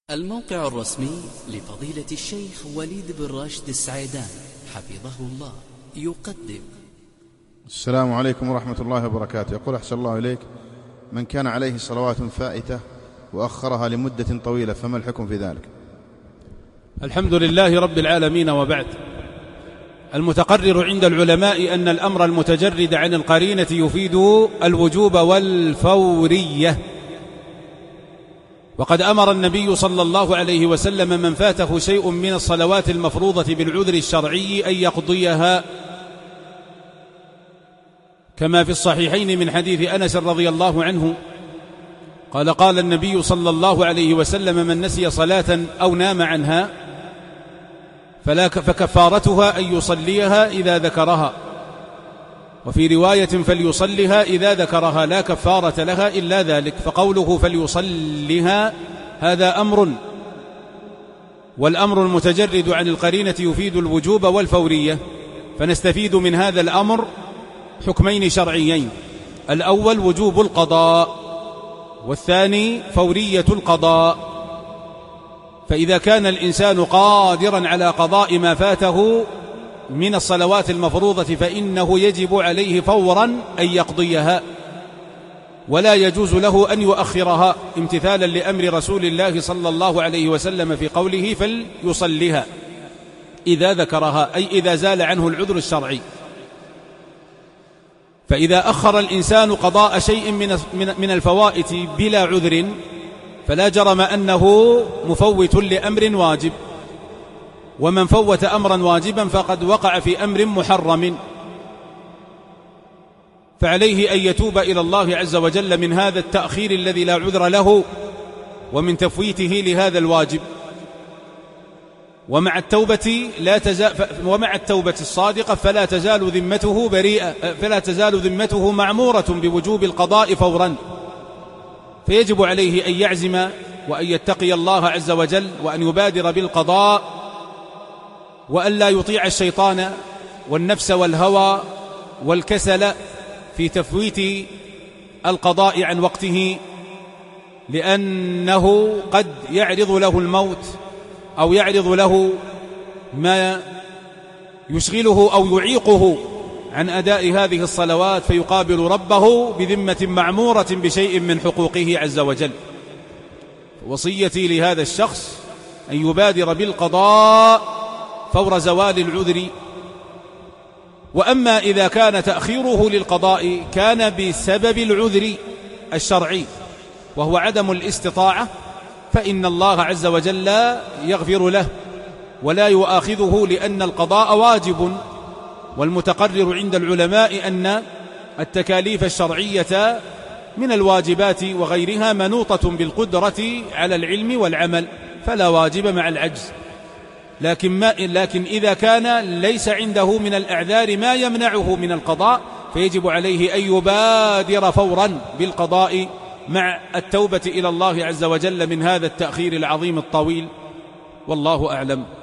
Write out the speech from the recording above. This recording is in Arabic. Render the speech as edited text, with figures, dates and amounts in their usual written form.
الموقع الرسمي لفضيلة الشيخ وليد بن راشد السعيدان حفظه الله يقدم. السلام عليكم ورحمة الله وبركاته. يقول أحسن الله إليك: من كان عليه صلوات فائتة وأخرها لمدة طويلة فما الحكم في ذلك؟ الحمد لله رب العالمين، وبعد. المتقرر عند العلماء أن الأمر المتجرد عن القرينة يفيد الوجوب والفورية، وقد أمر النبي صلى الله عليه وسلم من فاته شيء من الصلوات المفروضة بالعذر الشرعي أن يقضيها، كما في الصحيحين من حديث أنس رضي الله عنه قال: قال النبي صلى الله عليه وسلم: من نسي صلاة أو نام عنها فكفارتها أن يصليها إذا ذكرها، وفي رواية: فليصلها إذا ذكرها، لا كفارة لها إلا ذلك. فقوله فليصلها هذا أمر، والأمر المتجرد عن القرينة يفيد الوجوب والفورية، فنستفيد من هذا الأمر حكمين شرعيين: الأول وجوب القضاء، والثاني فورية القضاء. فإذا كان الإنسان قادرا على قضاء ما فاته من الصلوات المفروضة فإنه يجب عليه فورا أن يقضيها، ولا يجوز له أن يؤخرها، امتثالا لأمر رسول الله صلى الله عليه وسلم في قوله: فليصلها إذا ذكرها، أي إذا زال عنه العذر الشرعي. فإذا أخر الإنسان قضاء شيء من الفوائت بلا عذر فلا جرم أنه مفوت لأمر واجب، ومن فوت أمرا واجبا فقد وقع في أمر محرم، فعليه أن يتوب إلى الله عز وجل من هذا التأخير الذي لا عذر له ومن تفويته لهذا الواجب. ومع التوبة الصادقة فلا تزال ذمته معمورة بوجوب القضاء فورا، فيجب عليه أن يعزم وأن يتقي الله عز وجل وأن يبادر بالقضاء، وأن لا يطيع الشيطان والنفس والهوى والكسل في تفويت القضاء عن وقته، لأنه قد يعرض له الموت أو يعرض له ما يشغله أو يعيقه عن أداء هذه الصلوات، فيقابل ربه بذمة معمورة بشيء من حقوقه عز وجل. وصيتي لهذا الشخص أن يبادر بالقضاء فور زوال العذر. وأما إذا كان تأخيره للقضاء كان بسبب العذر الشرعي وهو عدم الاستطاعة، فإن الله عز وجل يغفر له ولا يؤاخذه، لأن القضاء واجب. والمتقرر عند العلماء أن التكاليف الشرعية من الواجبات وغيرها منوطة بالقدرة على العلم والعمل، فلا واجب مع العجز. لكن إذا كان ليس عنده من الأعذار ما يمنعه من القضاء فيجب عليه أن يبادر فورا بالقضاء مع التوبة إلى الله عز وجل من هذا التأخير العظيم الطويل، والله أعلم.